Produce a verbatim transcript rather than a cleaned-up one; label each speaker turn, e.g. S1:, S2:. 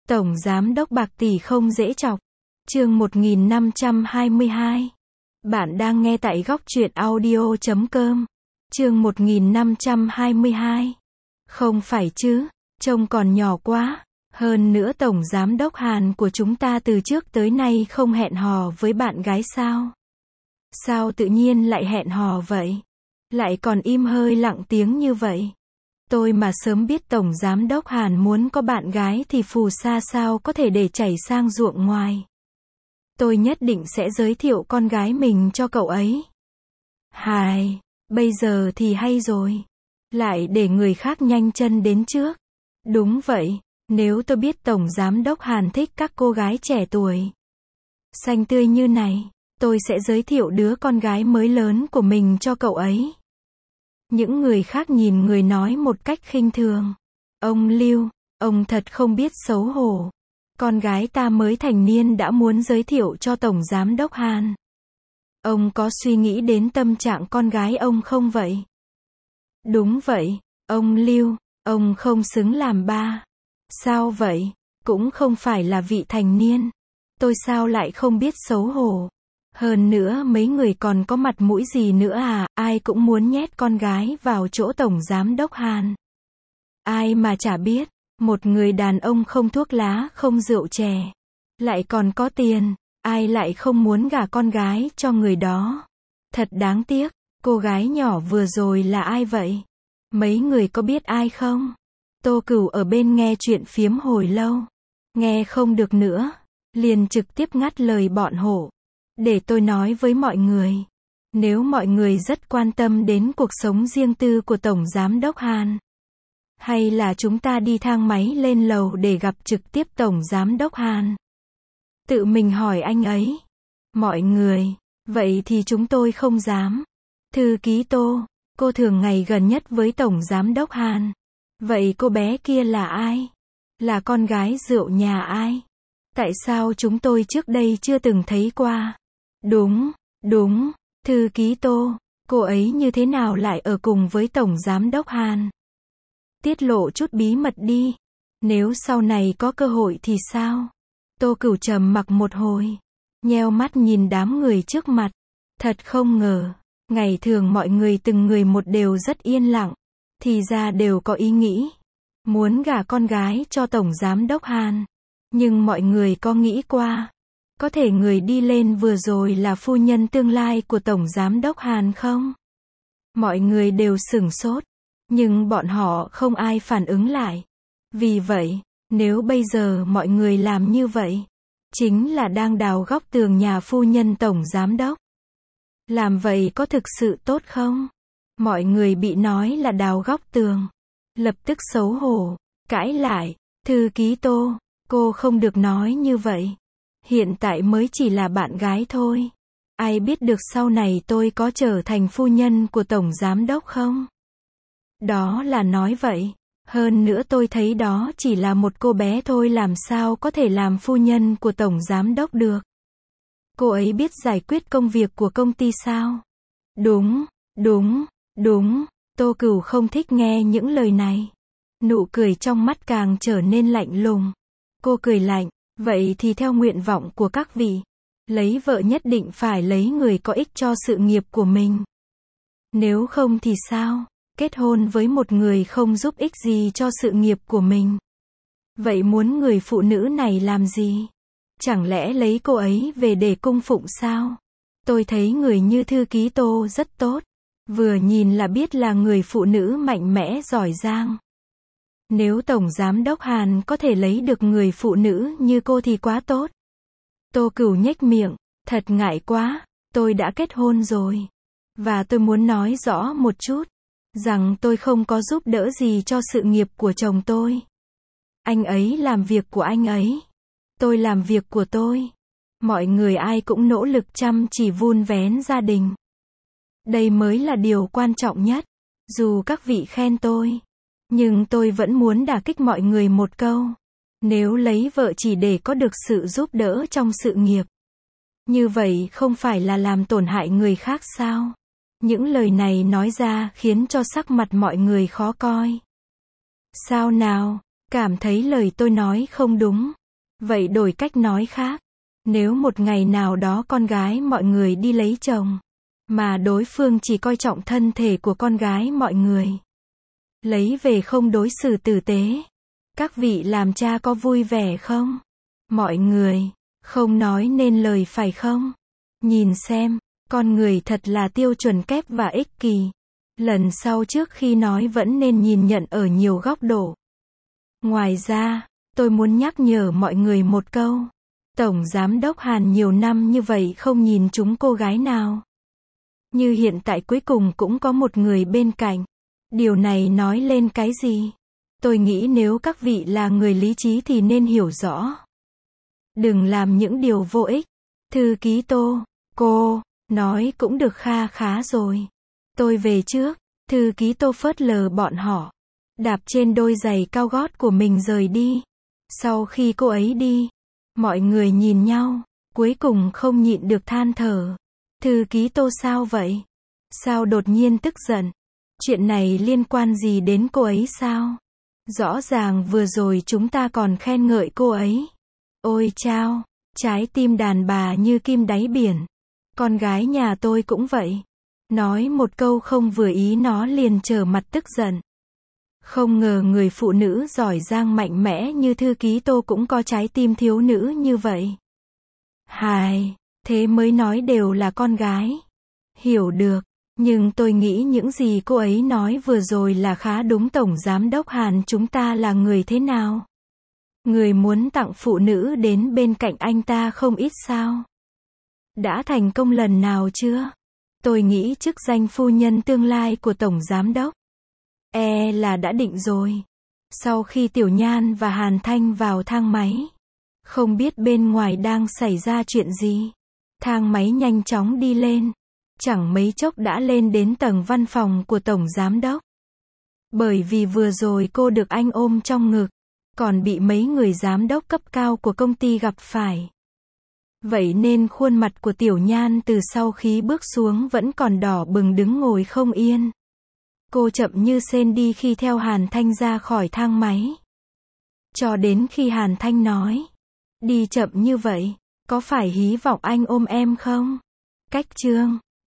S1: Tổng Giám đốc bạc tỷ không dễ chọc. Chương một nghìn năm trăm hai mươi hai. Bạn đang nghe tại góc truyện audio chấm com. Chương một nghìn năm trăm hai mươi hai. Không phải chứ, trông còn nhỏ quá. Hơn nữa Tổng Giám đốc Hàn của chúng ta từ trước tới nay không hẹn hò với bạn gái sao? Sao tự nhiên lại hẹn hò vậy? Lại còn im hơi lặng tiếng như vậy? Tôi mà sớm biết Tổng Giám đốc Hàn muốn có bạn gái thì phù sa sao có thể để chảy sang ruộng ngoài. Tôi nhất định sẽ giới thiệu con gái mình cho cậu ấy. Hài, bây giờ thì hay rồi. Lại để người khác nhanh chân đến trước. Đúng vậy, nếu tôi biết Tổng Giám đốc Hàn thích các cô gái trẻ tuổi xanh tươi như này, tôi sẽ giới thiệu đứa con gái mới lớn của mình cho cậu ấy. Những người khác nhìn người nói một cách khinh thường. Ông Lưu, ông thật không biết xấu hổ. Con gái ta mới thành niên đã muốn giới thiệu cho Tổng Giám đốc Hàn. Ông có suy nghĩ đến tâm trạng con gái ông không vậy? Đúng vậy, ông Lưu, ông không xứng làm ba. Sao vậy? Cũng không phải là vị thành niên. Tôi sao lại không biết xấu hổ? Hơn nữa mấy người còn có mặt mũi gì nữa à, ai cũng muốn nhét con gái vào chỗ Tổng Giám đốc Hàn. Ai mà chả biết, một người đàn ông không thuốc lá, không rượu chè, lại còn có tiền, ai lại không muốn gả con gái cho người đó. Thật đáng tiếc, cô gái nhỏ vừa rồi là ai vậy? Mấy người có biết ai không? Tô Cửu ở bên nghe chuyện phiếm hồi lâu, nghe không được nữa, liền trực tiếp ngắt lời bọn họ. Để tôi nói với mọi người, nếu mọi người rất quan tâm đến cuộc sống riêng tư của Tổng Giám đốc Hàn, hay là chúng ta đi thang máy lên lầu để gặp trực tiếp Tổng Giám đốc Hàn? Tự mình hỏi anh ấy. Mọi người, vậy thì chúng tôi không dám. Thư ký Tô, cô thường ngày gần nhất với Tổng Giám đốc Hàn. Vậy cô bé kia là ai? Là con gái rượu nhà ai? Tại sao chúng tôi trước đây chưa từng thấy qua? Đúng, đúng, thư ký Tô, cô ấy như thế nào lại ở cùng với Tổng Giám đốc Hàn? Tiết lộ chút bí mật đi. Nếu sau này có cơ hội thì sao? Tô Cửu trầm mặc một hồi, nheo mắt nhìn đám người trước mặt. Thật không ngờ, ngày thường mọi người từng người một đều rất yên lặng, thì ra đều có ý nghĩ muốn gả con gái cho Tổng Giám đốc Hàn. Nhưng mọi người có nghĩ qua, có thể người đi lên vừa rồi là phu nhân tương lai của Tổng Giám đốc Hàn không? Mọi người đều sửng sốt, nhưng bọn họ không ai phản ứng lại. Vì vậy, nếu bây giờ mọi người làm như vậy, chính là đang đào góc tường nhà phu nhân Tổng Giám đốc. Làm vậy có thực sự tốt không? Mọi người bị nói là đào góc tường, lập tức xấu hổ, cãi lại. Thư ký Tô, cô không được nói như vậy. Hiện tại mới chỉ là bạn gái thôi. Ai biết được sau này tôi có trở thành phu nhân của Tổng Giám đốc không? Đó là nói vậy. Hơn nữa tôi thấy đó chỉ là một cô bé thôi, làm sao có thể làm phu nhân của Tổng Giám đốc được? Cô ấy biết giải quyết công việc của công ty sao? Đúng, đúng, đúng. Tô Cửu không thích nghe những lời này. Nụ cười trong mắt càng trở nên lạnh lùng. Cô cười lạnh. Vậy thì theo nguyện vọng của các vị, lấy vợ nhất định phải lấy người có ích cho sự nghiệp của mình. Nếu không thì sao? Kết hôn với một người không giúp ích gì cho sự nghiệp của mình. Vậy muốn người phụ nữ này làm gì? Chẳng lẽ lấy cô ấy về để cung phụng sao? Tôi thấy người như thư ký Tô rất tốt. Vừa nhìn là biết là người phụ nữ mạnh mẽ giỏi giang. Nếu Tổng Giám đốc Hàn có thể lấy được người phụ nữ như cô thì quá tốt. Tô Cửu nhếch miệng, thật ngại quá, tôi đã kết hôn rồi. Và tôi muốn nói rõ một chút, rằng tôi không có giúp đỡ gì cho sự nghiệp của chồng tôi. Anh ấy làm việc của anh ấy. Tôi làm việc của tôi. Mọi người ai cũng nỗ lực chăm chỉ vun vén gia đình. Đây mới là điều quan trọng nhất. Dù các vị khen tôi, nhưng tôi vẫn muốn đả kích mọi người một câu. Nếu lấy vợ chỉ để có được sự giúp đỡ trong sự nghiệp, như vậy không phải là làm tổn hại người khác sao? Những lời này nói ra khiến cho sắc mặt mọi người khó coi. Sao nào? Cảm thấy lời tôi nói không đúng. Vậy đổi cách nói khác, nếu một ngày nào đó con gái mọi người đi lấy chồng, mà đối phương chỉ coi trọng thân thể của con gái mọi người, lấy về không đối xử tử tế, các vị làm cha có vui vẻ không? Mọi người, không nói nên lời phải không? Nhìn xem, con người thật là tiêu chuẩn kép và ích kỷ. Lần sau trước khi nói vẫn nên nhìn nhận ở nhiều góc độ. Ngoài ra, tôi muốn nhắc nhở mọi người một câu. Tổng Giám đốc Hàn nhiều năm như vậy không nhìn trúng cô gái nào. Như hiện tại cuối cùng cũng có một người bên cạnh. Điều này nói lên cái gì? Tôi nghĩ nếu các vị là người lý trí thì nên hiểu rõ. Đừng làm những điều vô ích. Thư ký Tô, cô, nói cũng được kha khá rồi. Tôi về trước. Thư ký Tô phớt lờ bọn họ. Đạp trên đôi giày cao gót của mình rời đi. Sau khi cô ấy đi, mọi người nhìn nhau, cuối cùng không nhịn được than thở. Thư ký Tô sao vậy? Sao đột nhiên tức giận? Chuyện này liên quan gì đến cô ấy sao? Rõ ràng vừa rồi chúng ta còn khen ngợi cô ấy. Ôi chao, trái tim đàn bà như kim đáy biển. Con gái nhà tôi cũng vậy. Nói một câu không vừa ý nó liền trở mặt tức giận. Không ngờ người phụ nữ giỏi giang mạnh mẽ như thư ký Tô cũng có trái tim thiếu nữ như vậy. Hài, thế mới nói đều là con gái. Hiểu được, nhưng tôi nghĩ những gì cô ấy nói vừa rồi là khá đúng. Tổng Giám đốc Hàn chúng ta là người thế nào? Người muốn tặng phụ nữ đến bên cạnh anh ta không ít sao? Đã thành công lần nào chưa? Tôi nghĩ chức danh phu nhân tương lai của Tổng Giám đốc E là đã định rồi. Sau khi Tiểu Nhan và Hàn Thanh vào thang máy, không biết bên ngoài đang xảy ra chuyện gì. Thang máy nhanh chóng đi lên. Chẳng mấy chốc đã lên đến tầng văn phòng của Tổng Giám đốc. Bởi vì vừa rồi cô được anh ôm trong ngực, còn bị mấy người giám đốc cấp cao của công ty gặp phải. Vậy nên khuôn mặt của Tiểu Nhan từ sau khi bước xuống vẫn còn đỏ bừng đứng ngồi không yên. Cô chậm như sên đi khi theo Hàn Thanh ra khỏi thang máy. Cho đến khi Hàn Thanh nói, đi chậm như vậy, có phải hy vọng anh ôm em không? Cách chương